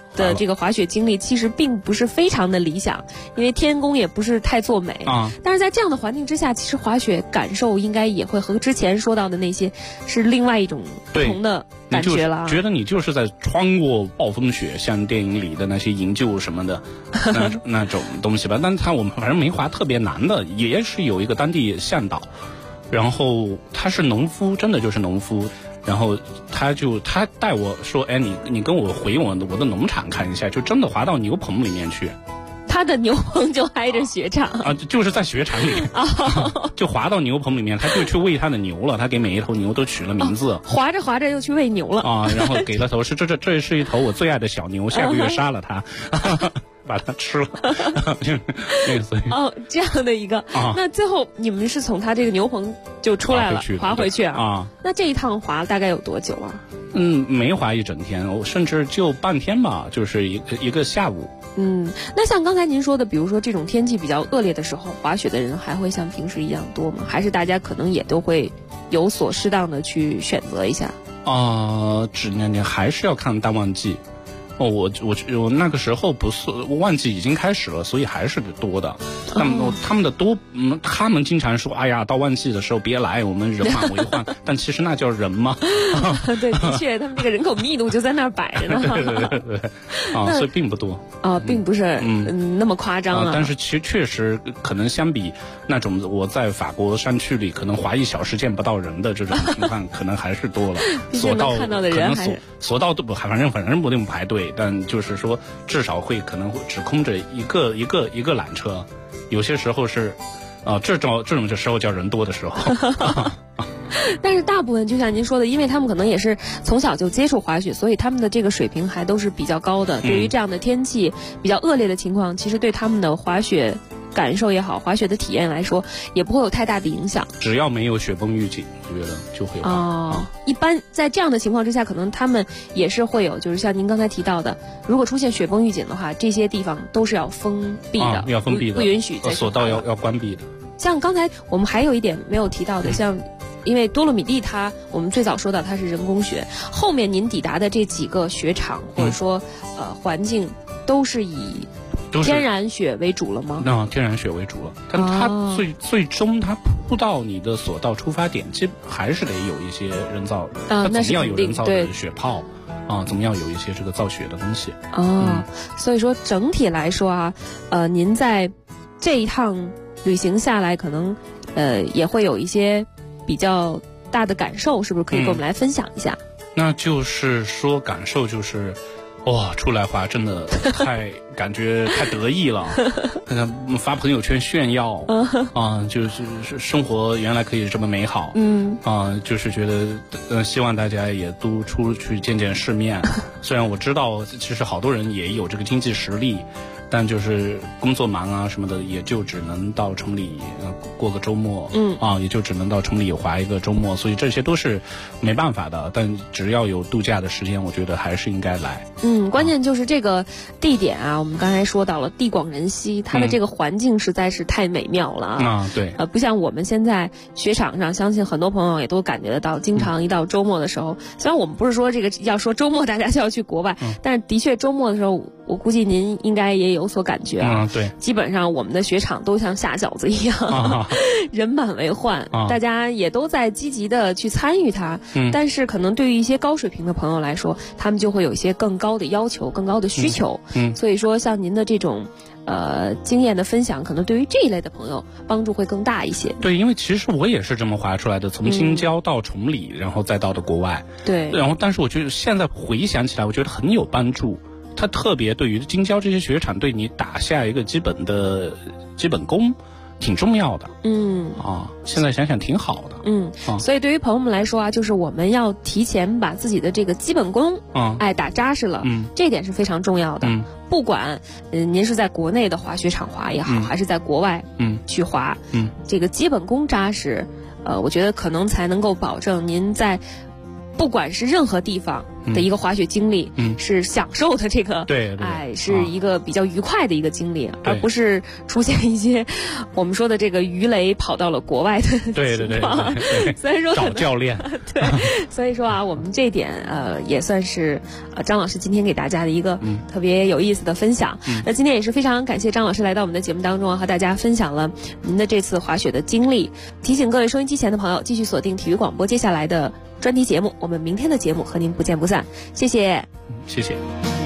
的这个滑雪经历其实并不是非常的理想，因为天宫也不是太作美啊。但是在这样的环境之下，其实滑雪感受应该也会和之前说到的那些是另外一种不同的感觉了。 觉得你就是在穿过暴风雪，像电影里的那些营救什么的那种东西吧。但是我们反正没滑特别难的，也是有一个当地向导，然后他是农夫，真的就是农夫。然后他带我说，哎，你跟我回我的农场看一下，就真的滑到牛棚里面去。 他的牛棚就挨着雪场啊，就是在雪场里，就滑到牛棚里面，他就去喂他的牛了。他给每一头牛都取了名字， 滑着滑着又去喂牛了啊，然后给了头这是一头我最爱的小牛，下个月杀了它。把它吃了， 哦，这样的一个那最后你们是从他这个牛棚就出来了，滑回去啊？那这一趟滑大概有多久啊？ 没滑一整天，我甚至就半天吧，就是一个下午。 那像刚才您说的，比如说这种天气比较恶劣的时候，滑雪的人还会像平时一样多吗？还是大家可能也都会有所适当的去选择一下？ 你还是要看淡旺季。我那个时候不是旺季已经开始了，所以还是多的。他们的多，他们经常说，哎呀，到旺季的时候别来，我们人满为患。但其实那叫人吗？ 对，的确，他们这个人口密度就在那儿摆着呢。 对，所以并不多。 并不是那么夸张啊。 但是其实确实可能相比那种我在法国山区里可能滑1小时见不到人的这种情况，可能还是多了。 索道看到的人还是索道都不，反正不用排队。但就是说，至少可能会只空着一个缆车，有些时候是，这种时候叫人多的时候。 但是大部分就像您说的，因为他们可能也是从小就接触滑雪，所以他们的这个水平还都是比较高的。对于这样的天气比较恶劣的情况，其实对他们的滑雪感受也好，滑雪的体验来说，也不会有太大的影响。 只要没有雪崩预警，我觉得就会有。 一般在这样的情况之下，可能他们也是会有，就是像您刚才提到的，如果出现雪崩预警的话，这些地方都是要封闭的， 要封闭的， 不允许索道要关闭的。 像刚才我们还有一点没有提到的，像因为多洛米蒂我们最早说到它是人工雪，后面您抵达的这几个雪场或者说环境都是以天然雪为主了吗？ 天然雪为主了，但它最终它铺到你的索道出发点，其实还是得有一些人造，它怎么样有人造的雪泡怎么样有一些这个造雪的东西所以说整体来说您在这一趟旅行下来，可能也会有一些比较大的感受，是不是可以跟我们来分享一下？ 那就是说感受就是出来滑真的感觉太得意了，发朋友圈炫耀就是生活原来可以这么美好，就是觉得希望大家也都出去见见世面。虽然我知道其实好多人也有这个经济实力，但就是工作忙什么的，也就只能到城里过个周末，也就只能到城里滑一个周末，所以这些都是没办法的。但只要有度假的时间，我觉得还是应该来。 关键就是这个地点我们刚才说到了地广人稀，它的这个环境实在是太美妙了对， 不像我们现在雪场上，相信很多朋友也都感觉得到，经常一到周末的时候，虽然我们不是说这个要说周末大家就要去国外，但是的确周末的时候，我估计您应该也有所感觉对， 基本上我们的雪场都像下饺子一样，人满为患，大家也都在积极的去参与它，但是可能对于一些高水平的朋友来说，他们就会有一些更高的要求，更高的需求，所以说像您的这种经验的分享，可能对于这一类的朋友帮助会更大一些。 对，因为其实我也是这么滑出来的，从京郊到崇礼，然后再到的国外。 对， 然后但是我觉得现在回想起来，我觉得很有帮助。它特别对于京郊这些雪场，对你打下一个基本功，挺重要的。现在想想挺好的。 所以对于朋友们来说就是我们要提前把自己的这个基本功打扎实了，这点是非常重要的。不管您是在国内的滑雪场滑也好，还是在国外去滑，这个基本功扎实，我觉得可能才能够保证您在不管是任何地方的一个滑雪经历，是享受的这个， 对， 是一个比较愉快的一个经历，而不是出现一些我们说的这个鱼雷跑到了国外的情况。 对， 虽然说找教练， 对，所以说啊，我们这一点也算是张老师今天给大家的一个特别有意思的分享。那今天也是非常感谢张老师来到我们的节目当中，和大家分享了您的这次滑雪的经历。提醒各位收音机前的朋友继续锁定体育广播接下来的专题节目，我们明天的节目和您不见不散。谢谢， 谢谢。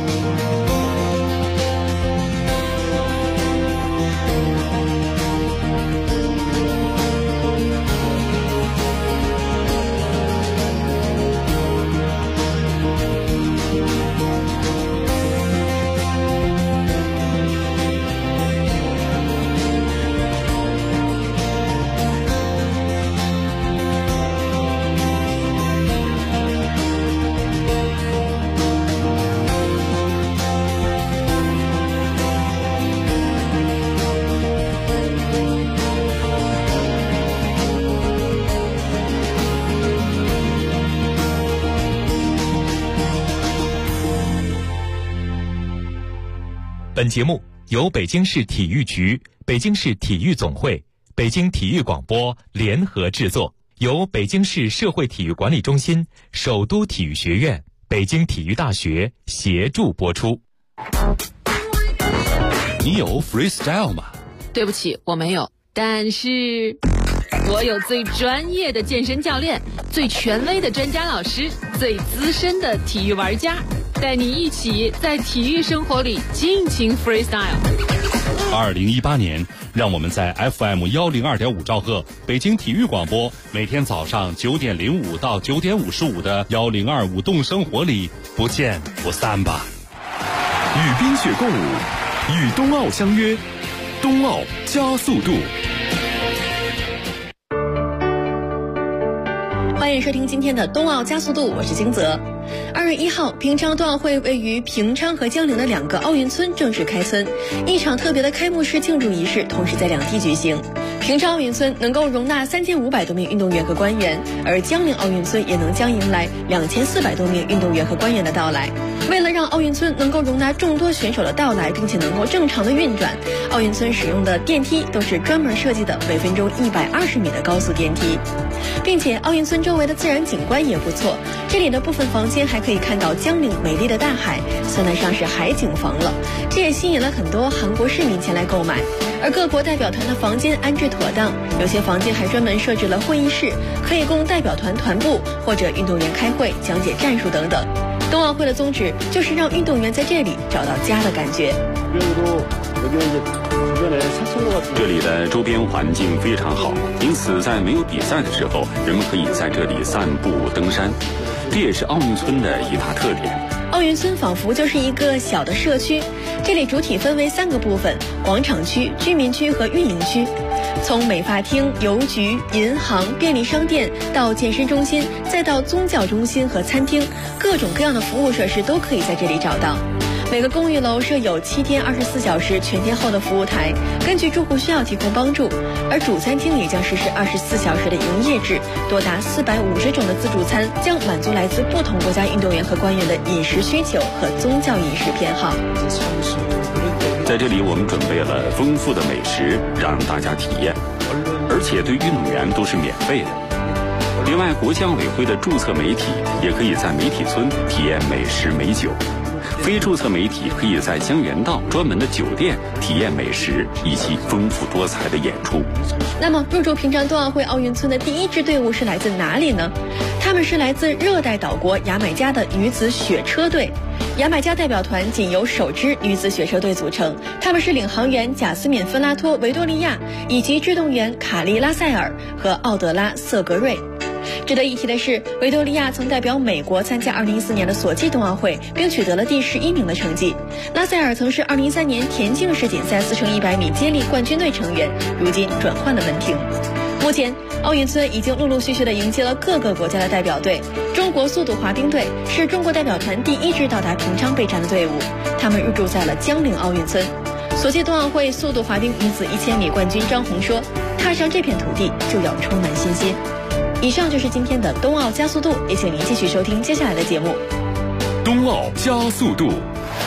本节目由北京市体育局、北京市体育总会、北京体育广播联合制作，由北京市社会体育管理中心、首都体育学院、北京体育大学协助播出。 你有 freestyle 吗？ 对不起，我没有，但是我有最专业的健身教练，最权威的专家老师，最资深的体育玩家，带你一起在体育生活里尽情 freestyle。 2018年，让我们在 FM102.5兆赫北京体育广播，每天早上9点05到9点55的102舞动生活里不见不散吧。与冰雪共舞，与冬奥相约，冬奥加速度。 欢迎收听今天的冬奥加速度，我是金泽。2月1号，平昌冬奥会位于平昌和江陵的2个奥运村正式开村，一场特别的开幕式庆祝仪式同时在两地举行。平昌奥运村能够容纳3500多名运动员和官员，而江陵奥运村也能将迎来2400多名运动员和官员的到来。为了让奥运村能够容纳众多选手的到来，并且能够正常的运转，奥运村使用的电梯都是专门设计的每分钟120米的高速电梯，并且奥运村周围的自然景观也不错，这里的部分房间还可以看到江陵美丽的大海，算得上是海景房了。这也吸引了很多韩国市民前来购买。而各国代表团的房间安置妥当，有些房间还专门设置了会议室，可以供代表团团部或者运动员开会、讲解战术等等。冬奥会的宗旨就是让运动员在这里找到家的感觉。 这里的周边环境非常好，因此在没有比赛的时候，人们可以在这里散步、登山，这也是奥运村的一大特点。 奥运村仿佛就是一个小的社区，这里主体分为3个部分：广场区、居民区和运营区。从美发厅、邮局、银行、便利商店到健身中心，再到宗教中心和餐厅，各种各样的服务设施都可以在这里找到。每个公寓楼设有7天24小时全天候的服务台，根据住户需要提供帮助。而主餐厅也将实施24小时的营业制，多达450种的自助餐将满足来自不同国家运动员和官员的饮食需求和宗教饮食偏好。 在这里我们准备了丰富的美食让大家体验，而且对运动员都是免费的。另外，国际奥委会的注册媒体也可以在媒体村体验美食美酒，非注册媒体可以在江原道专门的酒店体验美食以及丰富多彩的演出。 那么入驻平昌冬奥会奥运村的第1支队伍是来自哪里呢？他们是来自热带岛国牙买加的女子雪车队。牙买加代表团仅由首支女子雪车队组成，他们是领航员贾斯敏·芬拉托·维多利亚以及制动员卡利拉塞尔和奥德拉·瑟格瑞。值得一提的是，维多利亚曾代表美国参加2014年的索契冬奥会，并取得了第11名的成绩。拉塞尔曾是2013年田径世锦赛4乘100米接力冠军队成员，如今转换了门庭。目前，奥运村已经陆陆续续地迎接了各个国家的代表队。中国速度滑冰队是中国代表团第1支到达平昌备战的队伍，他们入驻在了江陵奥运村。索契冬奥会速度滑冰女子1000米冠军张红说：“踏上这片土地就要充满信心。”以上就是今天的冬奥加速度，也请您继续收听接下来的节目。 冬奥加速度。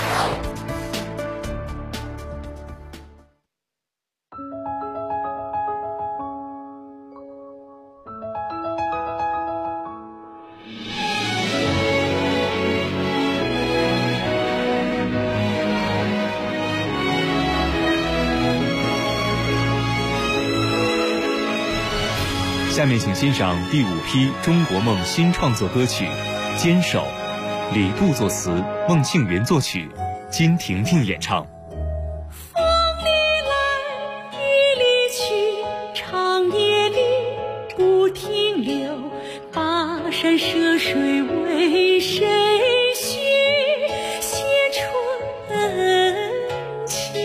下面请欣赏第5批中国梦新创作歌曲《坚守》，李杜作词，孟庆元作曲，金婷婷演唱。 风里来，雨里去，长夜里不停留，跋山涉水为谁许？写春秋。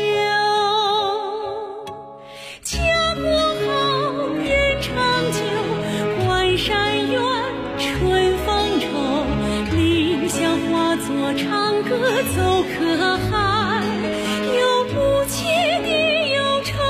家国好，人长久，关山远，春风愁。理想化作长歌走可汗，有不竭的忧愁。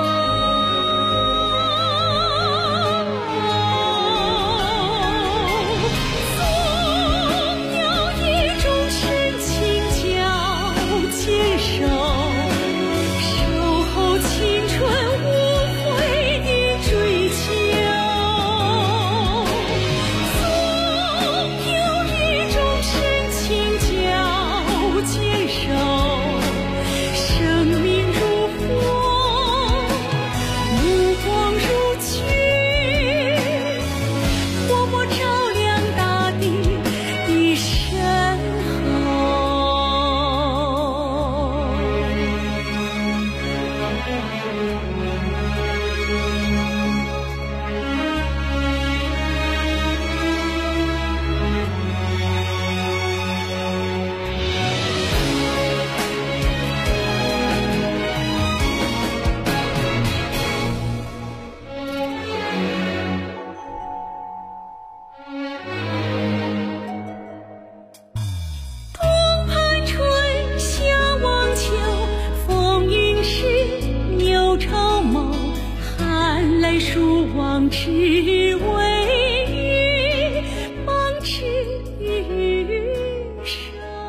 总有一种深情叫坚守，守候青春无悔的追求。总有一种深情叫坚守，生命如火，目光如炬，默默照亮大地的身后。东畔春夏望秋，风云时牛朝谋，寒来暑往只为与梦之手。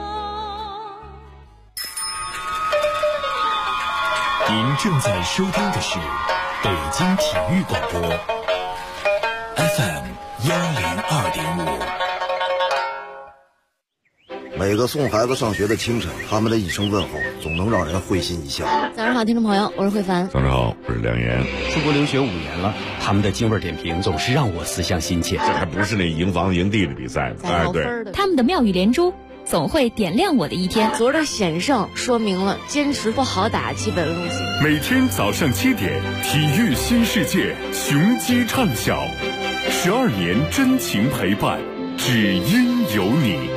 您正在收听的是北京体育广播 FM 102.5。 每个送孩子上学的清晨，他们的一声问候总能让人会心一笑。 早上好，听众朋友，我是慧凡。 早上好，我是梁岩。 出国留学5年了，他们的京味点评总是让我思乡心切。 这还不是那赢房赢地的比赛呢，哎，对， 他们的妙语连珠总会点亮我的一天。 昨儿的险胜说明了坚持不好打基本路线。 每天早上7点，体育新世界，雄鸡唱晓，12年真情陪伴，只因有你。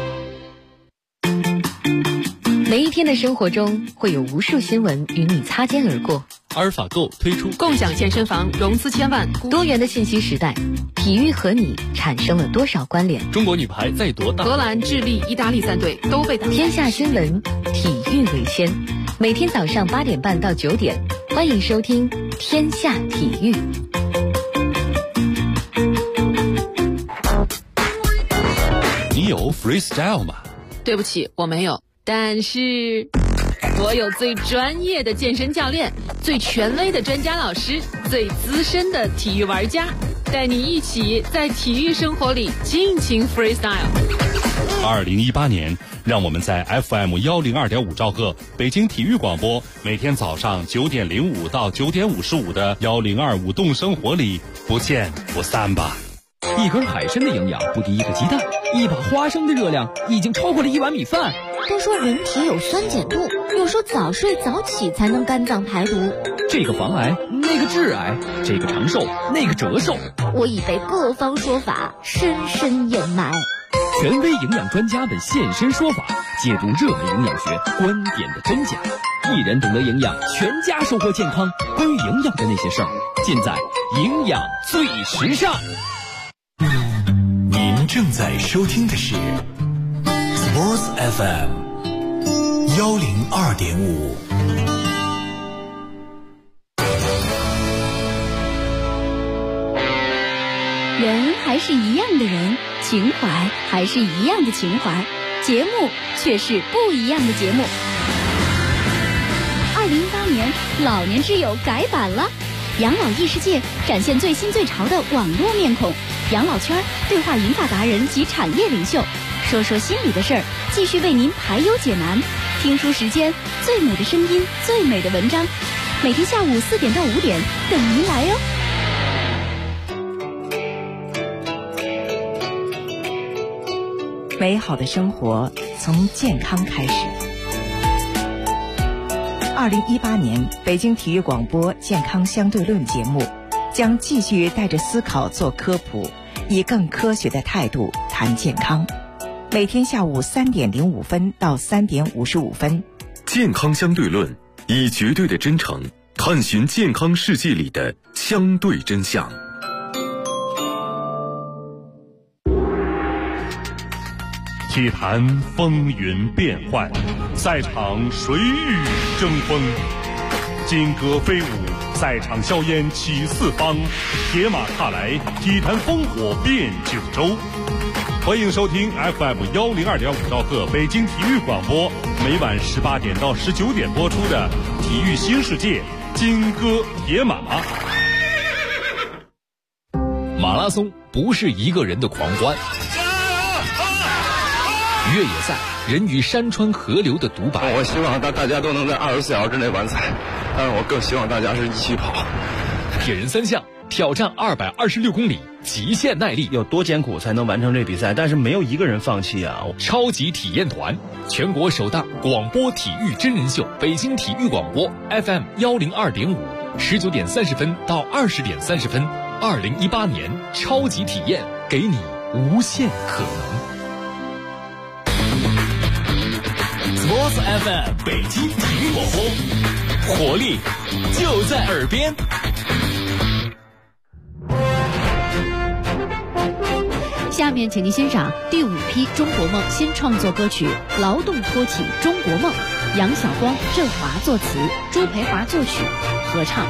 每一天的生活中会有无数新闻与你擦肩而过。 阿尔法购推出共享健身房，融资1000万。 多元的信息时代，体育和你产生了多少关联？ 中国女排在夺大， 荷兰、智利、意大利3队都被打。 天下新闻，体育为先。每天早上8点半到9点，欢迎收听天下体育。 你有 freestyle 吗？ 对不起，我没有。但是我有最专业的健身教练，最权威的专家老师，最资深的体育玩家，带你一起在体育生活里尽情 freestyle。 2018年，让我们在 FM 102.5兆赫北京体育广播，每天早上9点05到9点55的102舞动生活里不见不散吧。 一根海参的营养不敌一个鸡蛋，一把花生的热量已经超过了1碗米饭。 都说人体有酸碱度，有时候早睡早起才能肝脏排毒。 这个防癌，那个致癌，这个长寿，那个折寿。 我已被各方说法深深掩埋。 权威营养专家的现身说法，解读热门营养学观点的真假。一人懂得营养，全家收获健康。关于营养的那些事儿，尽在营养最时尚。 您正在收听的是 Sports FM 102.5。 人还是一样的人，情怀还是一样的情怀。 节目却是不一样的节目。2018年，老年之友改版了，养老异世界展现最新最潮的网络面孔，养老圈对话银发达人及产业领袖，说说心里的事儿，继续为您排忧解难。听书时间，最美的声音，最美的文章，每天下午4点到5点等您来哦。 美好的生活从健康开始。2018年北京体育广播健康相对论节目将继续带着思考做科普，以更科学的态度谈健康。每天下午3点05分到3点55分， 健康相对论以绝对的真诚探寻健康世界里的相对真相。 体坛风云变幻，赛场谁与争锋？金戈飞舞，赛场硝烟起四方，铁马踏来，体坛烽火遍九州。欢迎收听 FM 102.5兆赫北京体育广播，每晚18点到19点播出的《体育新世界》金戈铁马。 马拉松不是一个人的狂欢，越野赛人与山川河流的独白。 我希望大家都能在24小时之内完赛，但是我更希望大家是一起跑。 铁人3项挑战226公里，极限耐力， 有多艰苦才能完成这比赛？但是没有一个人放弃啊！ 超级体验团，全国首档广播体育真人秀，北京体育广播 FM 102.5，19点30分到20点30分，2018年超级体验，给你无限可能。 Sports FM 北京体育广播，活力就在耳边。 下面请您欣赏第5批中国梦新创作歌曲《劳动托起中国梦》，杨晓光、郑华作词，朱培华作曲，合唱。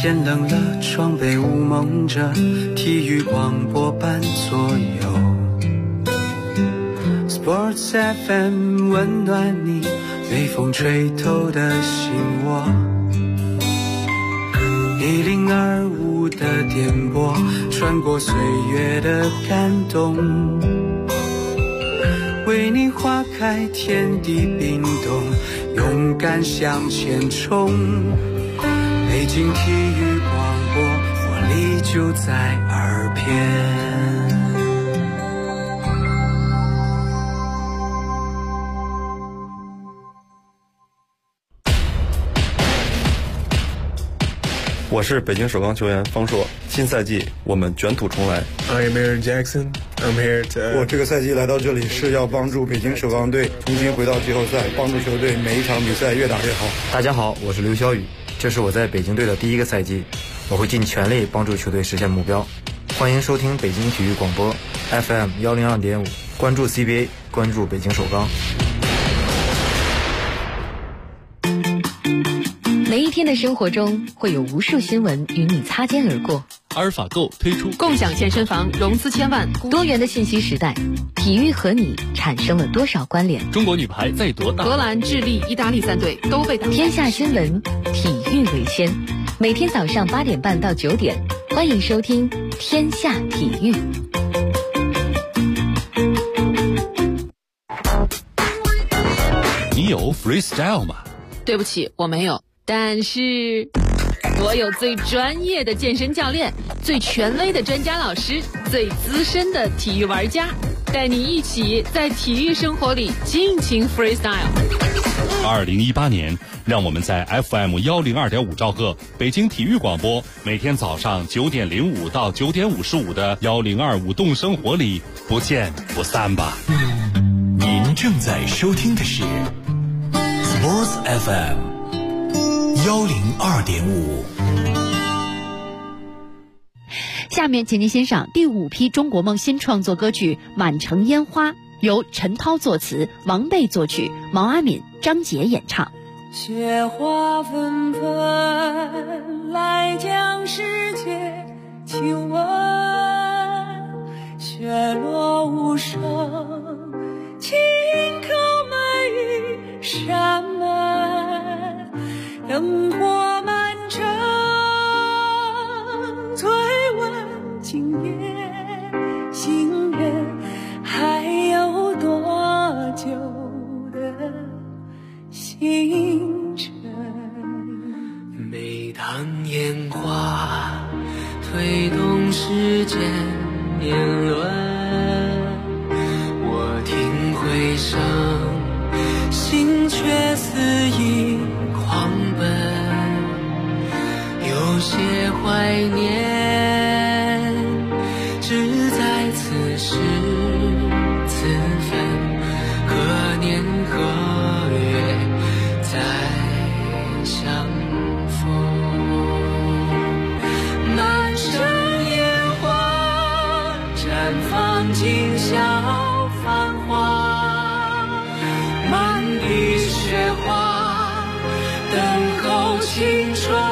天冷了，床被雾蒙着，体育广播伴左右。Sports FM 温暖你被风吹透的心窝。1025的电波，穿过岁月的感动，为你花开，天地冰冻，勇敢向前冲。北京体育广播，活力就在耳边。 我是北京首钢球员方硕，新赛季我们卷土重来。 I'm Aaron Jackson. I'm here to. 我这个赛季来到这里是要帮助北京首钢队重新回到季后赛，帮助球队每一场比赛越打越好。 大家好，我是刘晓宇，这是我在北京队的第一个赛季，我会尽全力帮助球队实现目标。欢迎收听北京体育广播 FM 102.5，关注 CBA， 关注北京首钢。 每一天的生活中会有无数新闻与你擦肩而过。 阿尔法购推出共享健身房，融资千万。 多元的信息时代，体育和你产生了多少关联？ 中国女排在夺大， 荷兰、智利、意大利3队都被打。 天下新闻，体育为先。每天早上8点半到9点，欢迎收听天下体育。 你有 freestyle 吗？ 对不起，我没有。但是我有最专业的健身教练，最权威的专家老师，最资深的体育玩家，带你一起在体育生活里尽情 freestyle。 2018年，让我们在 FM 102.5兆赫北京体育广播，每天早上9点05到9点55的1025动生活里不见不散吧。 您正在收听的是 Sports FM 102.5。 下面请您欣赏第5批中国梦新创作歌曲《满城烟花》，由陈涛作词，王贝作曲，毛阿敏、张杰演唱。 雪花纷纷来将世界亲吻，雪落无声，轻叩每一扇门，灯火满城，催问今夜心愿还有多久的星辰。 每当烟花推动时间年轮，我听回声，心却肆意狂奔，有些怀念，只在此时此分，何年何月再相逢。满城烟花绽放，今宵繁华，满地雪花等候青春。